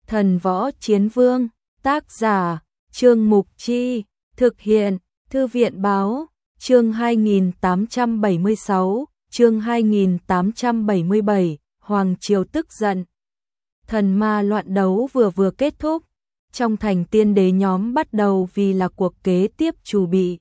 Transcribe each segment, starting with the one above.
Thần Võ Chiến Vương, tác giả, Trương Mục Chi, thực hiện, Thư viện Báo, chương 2876, chương 2877, Hoàng Triều tức giận. Thần ma loạn đấu vừa kết thúc, trong thành tiên đế nhóm bắt đầu vì là cuộc kế tiếp chuẩn bị.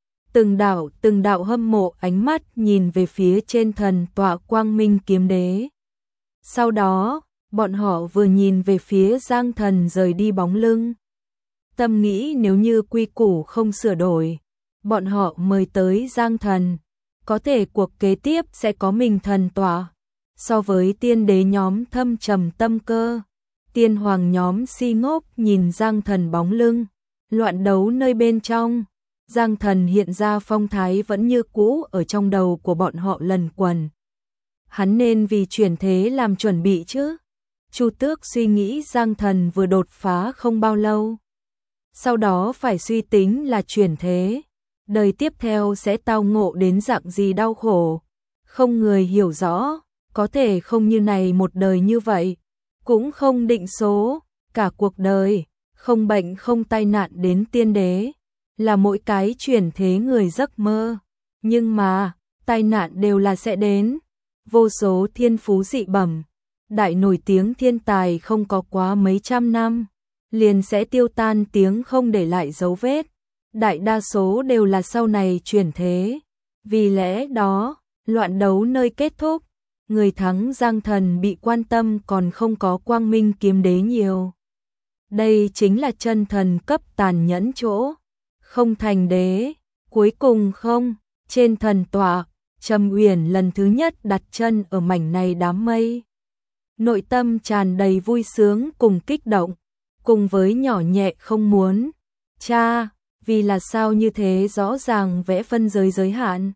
Từng đạo hâm mộ ánh mắt nhìn về phía trên thần tọa Quang Minh Kiếm Đế. Sau đó, bọn họ vừa nhìn về phía Giang Thần rời đi bóng lưng. Tâm nghĩ nếu như quy củ không sửa đổi, bọn họ mời tới Giang Thần, có thể cuộc kế tiếp sẽ có mình thần tọa. So với tiên đế nhóm thâm trầm tâm cơ, tiên hoàng nhóm si ngốc nhìn Giang Thần bóng lưng, loạn đấu nơi bên trong. Giang Thần hiện ra phong thái vẫn như cũ ở trong đầu của bọn họ lần quần. Hắn nên vì chuyển thế làm chuẩn bị chứ. Chu Tước suy nghĩ Giang Thần vừa đột phá không bao lâu. Sau đó phải suy tính là chuyển thế. Đời tiếp theo sẽ tao ngộ đến dạng gì đau khổ. Không người hiểu rõ, có thể không như này một đời như vậy. Cũng không định số, cả cuộc đời, không bệnh không tai nạn đến tiên đế. Là mỗi cái chuyển thế người giấc mơ. Nhưng mà, tai nạn đều là sẽ đến. Vô số thiên phú dị bẩm, đại nổi tiếng thiên tài không có quá mấy trăm năm, liền sẽ tiêu tan tiếng không để lại dấu vết. Đại đa số đều là sau này chuyển thế. Vì lẽ đó, loạn đấu nơi kết thúc, người thắng Giang Thần bị quan tâm còn không có Quang Minh Kiếm Đế nhiều. Đây chính là chân thần cấp tàn nhẫn chỗ. Không thành đế, cuối cùng không, trên thần tọa, Trầm Uyển lần thứ nhất đặt chân ở mảnh này đám mây. Nội tâm tràn đầy vui sướng cùng kích động, cùng với nhỏ nhẹ không muốn. Cha, vì là sao như thế rõ ràng vẽ phân giới hạn.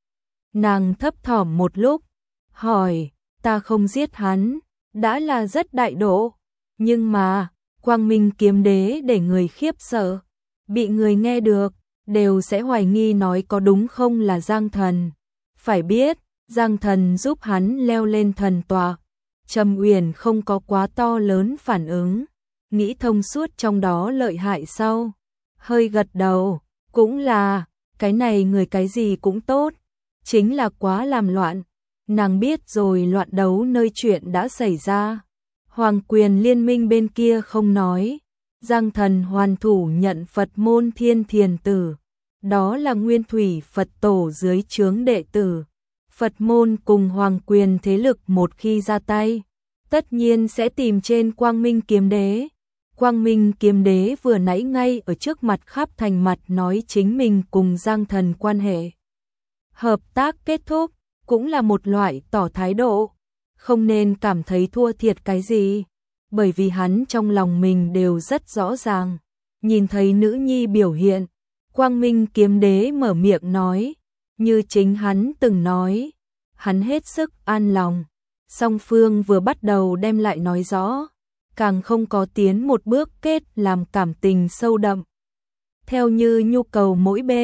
Nàng thấp thỏm một lúc, hỏi, ta không giết hắn, đã là rất đại độ. Nhưng mà, Quang Minh Kiếm Đế để người khiếp sợ. Bị người nghe được, đều sẽ hoài nghi nói có đúng không là Giang Thần. Phải biết, Giang Thần giúp hắn leo lên thần tọa. Trầm Uyển không có quá to lớn phản ứng, nghĩ thông suốt trong đó lợi hại sau. Hơi gật đầu, cũng là, cái này người cái gì cũng tốt, chính là quá làm loạn. Nàng biết rồi loạn đấu nơi chuyện đã xảy ra. Hoàng quyền liên minh bên kia không nói. Giang Thần hoàn thủ nhận Phật môn Thiên Thiền Tử, đó là Nguyên Thủy Phật Tổ dưới trướng đệ tử. Phật môn cùng hoàng quyền thế lực một khi ra tay, tất nhiên sẽ tìm trên Quang Minh Kiếm Đế. Quang Minh Kiếm Đế vừa nãy ngay ở trước mặt khắp thành mặt nói chính mình cùng Giang Thần quan hệ. Hợp tác kết thúc, cũng là một loại tỏ thái độ, không nên cảm thấy thua thiệt cái gì. Bởi vì hắn trong lòng mình đều rất rõ ràng. Nhìn thấy nữ nhi biểu hiện, Quang Minh Kiếm Đế mở miệng nói, như chính hắn từng nói, hắn hết sức an lòng. Song phương vừa bắt đầu đem lại nói rõ, càng không có tiến một bước kết làm cảm tình sâu đậm. Theo như nhu cầu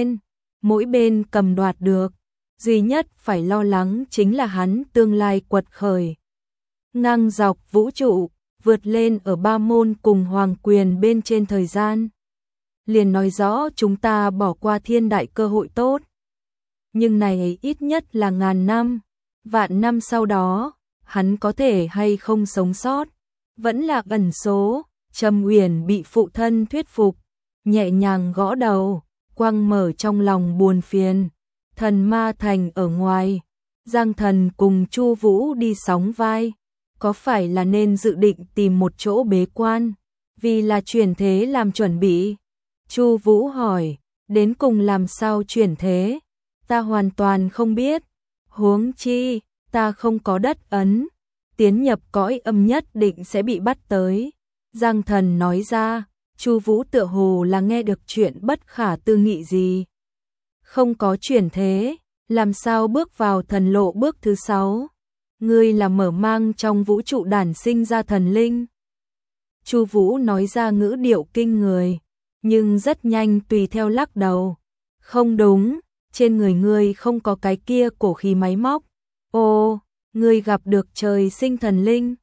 mỗi bên cầm đoạt được, duy nhất phải lo lắng chính là hắn tương lai quật khởi. Ngang dọc vũ trụ, vượt lên ở ba môn cùng hoàng quyền bên trên thời gian. Liền nói rõ chúng ta bỏ qua thiên đại cơ hội tốt. Nhưng này ít nhất là ngàn năm, vạn năm sau đó, hắn có thể hay không sống sót, vẫn là ẩn số. Trầm Uyển bị phụ thân thuyết phục, nhẹ nhàng gõ đầu, quăng mở trong lòng buồn phiền. Thần ma thành ở ngoài, Giang Thần cùng Chu Vũ đi sóng vai. Có phải là nên dự định tìm một chỗ bế quan, vì là chuyển thế làm chuẩn bị? Chu Vũ hỏi, đến cùng làm sao chuyển thế? Ta hoàn toàn không biết, huống chi, ta không có đất ấn, tiến nhập cõi âm nhất định sẽ bị bắt tới. Giang Thần nói ra, Chu Vũ tựa hồ là nghe được chuyện bất khả tư nghị gì. Không có chuyển thế, làm sao bước vào thần lộ bước thứ 6? Ngươi là mở mang trong vũ trụ đản sinh ra thần linh. Chu Vũ nói ra ngữ điệu kinh người, nhưng rất nhanh tùy theo lắc đầu. Không đúng, trên người ngươi không có cái kia cổ khí máy móc. Ô, ngươi gặp được trời sinh thần linh.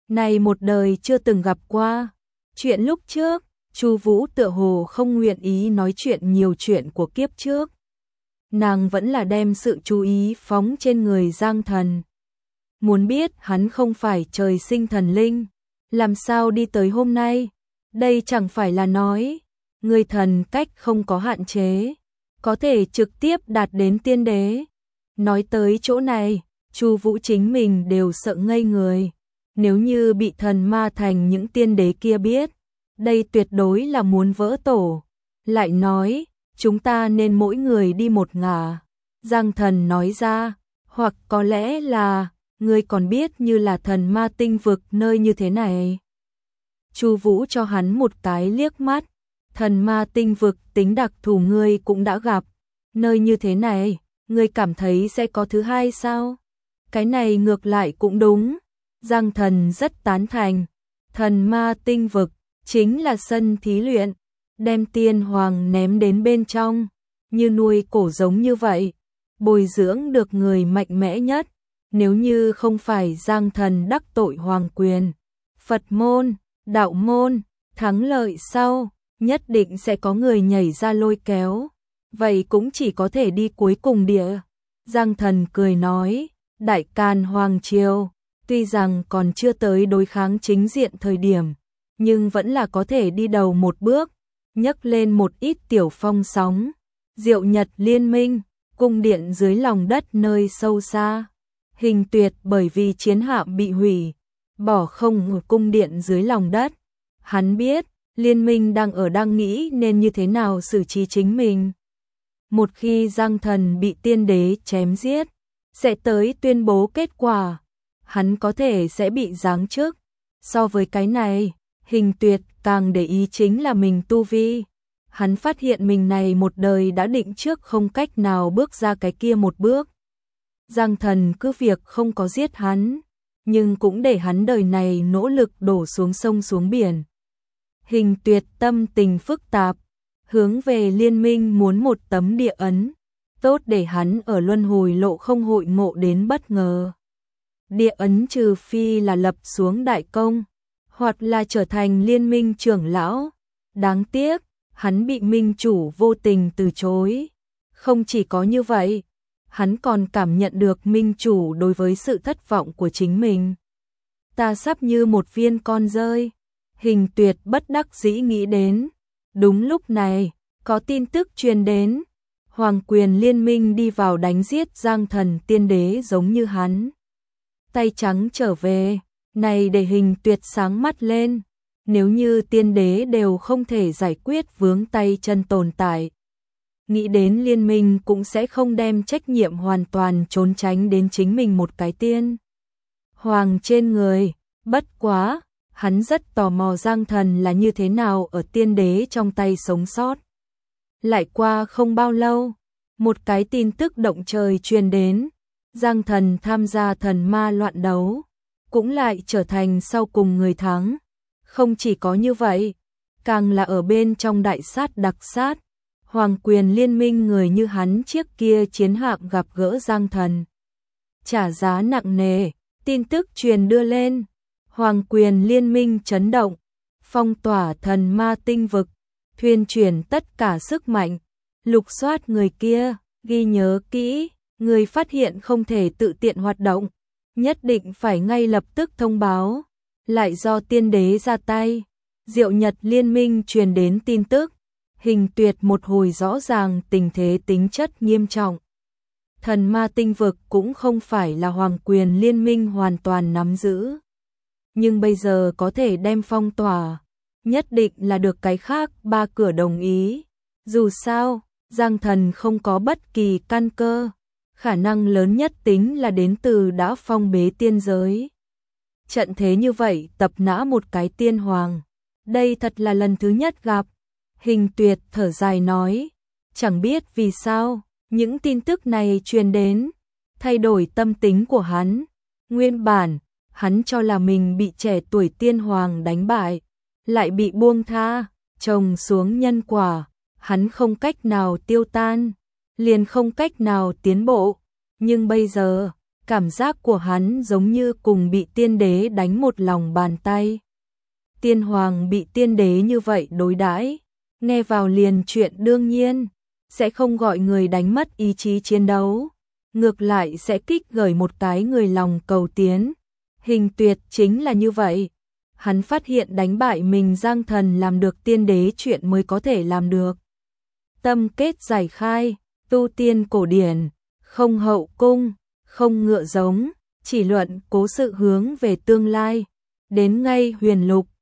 này một đời chưa từng gặp qua. Chuyện lúc trước, Chu Vũ tựa hồ không nguyện ý nói chuyện nhiều chuyện của kiếp trước. Nàng vẫn là đem sự chú ý phóng trên người Giang Thần. Muốn biết hắn không phải trời sinh thần linh, làm sao đi tới hôm nay? Đây chẳng phải là nói, người thần cách không có hạn chế, có thể trực tiếp đạt đến tiên đế. Nói tới chỗ này, Chu Vũ chính mình đều sợ ngây người. Nếu như bị thần ma thành những tiên đế kia biết, đây tuyệt đối là muốn vỡ tổ. Lại nói, chúng ta nên mỗi người đi một ngả. Giang Thần nói ra, hoặc có lẽ là, ngươi còn biết như là thần ma tinh vực nơi như thế này. Chu Vũ cho hắn một cái liếc mắt, thần ma tinh vực tính đặc thù ngươi cũng đã gặp, nơi như thế này, ngươi cảm thấy sẽ có thứ hai sao? Cái này ngược lại cũng đúng. Giang Thần rất tán thành, thần ma tinh vực chính là sân thí luyện, đem tiên hoàng ném đến bên trong, như nuôi cổ giống như vậy, bồi dưỡng được người mạnh mẽ nhất. Nếu như không phải Giang Thần đắc tội hoàng quyền, Phật môn, đạo môn, thắng lợi sau, nhất định sẽ có người nhảy ra lôi kéo, vậy cũng chỉ có thể đi cuối cùng địa. Giang Thần cười nói, Đại Càn Hoàng Triều, tuy rằng còn chưa tới đối kháng chính diện thời điểm, nhưng vẫn là có thể đi đầu một bước, nhấc lên một ít tiểu phong sóng. Diệu Nhật Liên Minh, cung điện dưới lòng đất nơi sâu xa. Hình Tuyệt bởi vì chiến hạm bị hủy, bỏ không ở cung điện dưới lòng đất. Hắn biết, liên minh đang nghĩ nên như thế nào xử trí chính mình. Một khi Giang Thần bị tiên đế chém giết, sẽ tới tuyên bố kết quả. Hắn có thể sẽ bị giáng chức. So với cái này, Hình Tuyệt càng để ý chính là mình tu vi. Hắn phát hiện mình này một đời đã định trước không cách nào bước ra cái kia một bước. Giang Thần cứ việc không có giết hắn, nhưng cũng để hắn đời này nỗ lực đổ xuống sông xuống biển. Hình Tuyệt tâm tình phức tạp, hướng về liên minh muốn một tấm địa ấn, tốt để hắn ở luân hồi lộ không hội ngộ đến bất ngờ. Địa ấn trừ phi là lập xuống đại công, hoặc là trở thành liên minh trưởng lão. Đáng tiếc, hắn bị minh chủ vô tình từ chối. Không chỉ có như vậy, hắn còn cảm nhận được minh chủ đối với sự thất vọng của chính mình. Ta sắp như một viên con rơi. Hình Tuyệt bất đắc dĩ nghĩ đến. Đúng lúc này, có tin tức truyền đến. Hoàng quyền liên minh đi vào đánh giết Giang Thần tiên đế giống như hắn. Tay trắng trở về, này để Hình Tuyệt sáng mắt lên. Nếu như tiên đế đều không thể giải quyết vướng tay chân tồn tại, nghĩ đến liên minh cũng sẽ không đem trách nhiệm hoàn toàn trốn tránh đến chính mình một cái tiên hoàng trên người. Bất quá, hắn rất tò mò Giang Thần là như thế nào ở tiên đế trong tay sống sót. Lại qua không bao lâu, một cái tin tức động trời truyền đến, Giang Thần tham gia thần ma loạn đấu, cũng lại trở thành sau cùng người thắng. Không chỉ có như vậy, càng là ở bên trong đại sát đặc sát, hoàng quyền liên minh người như hắn chiếc kia chiến hạm gặp gỡ Giang Thần. Trả giá nặng nề, tin tức truyền đưa lên, hoàng quyền liên minh chấn động, phong tỏa thần ma tinh vực, thuyên chuyển tất cả sức mạnh, lục soát người kia, ghi nhớ kỹ, người phát hiện không thể tự tiện hoạt động, nhất định phải ngay lập tức thông báo. Lại do tiên đế ra tay, Diệu Nhật Liên Minh truyền đến tin tức, Hình Tuyệt một hồi rõ ràng tình thế tính chất nghiêm trọng. Thần ma tinh vực cũng không phải là hoàng quyền liên minh hoàn toàn nắm giữ. Nhưng bây giờ có thể đem phong tỏa, nhất định là được cái khác ba cửa đồng ý. Dù sao, Giang Thần không có bất kỳ căn cơ, khả năng lớn nhất tính là đến từ đã phong bế tiên giới. Trận thế như vậy tập nã một cái tiên hoàng, đây thật là lần thứ nhất gặp. Hình Tuyệt thở dài nói, chẳng biết vì sao, những tin tức này truyền đến, thay đổi tâm tính của hắn. Nguyên bản, hắn cho là mình bị trẻ tuổi tiên hoàng đánh bại, lại bị buông tha, trồng xuống nhân quả, hắn không cách nào tiêu tan, liền không cách nào tiến bộ. Nhưng bây giờ, cảm giác của hắn giống như cùng bị tiên đế đánh một lòng bàn tay. Tiên hoàng bị tiên đế như vậy đối đãi, nghe vào liền chuyện đương nhiên, sẽ không gọi người đánh mất ý chí chiến đấu, ngược lại sẽ kích gởi một cái người lòng cầu tiến. Hình Tuyệt chính là như vậy. Hắn phát hiện đánh bại mình Giang Thần làm được tiên đế chuyện mới có thể làm được. Tâm kết giải khai, tu tiên cổ điển, không hậu cung, không ngựa giống, chỉ luận cố sự hướng về tương lai. Đến ngay huyền lục,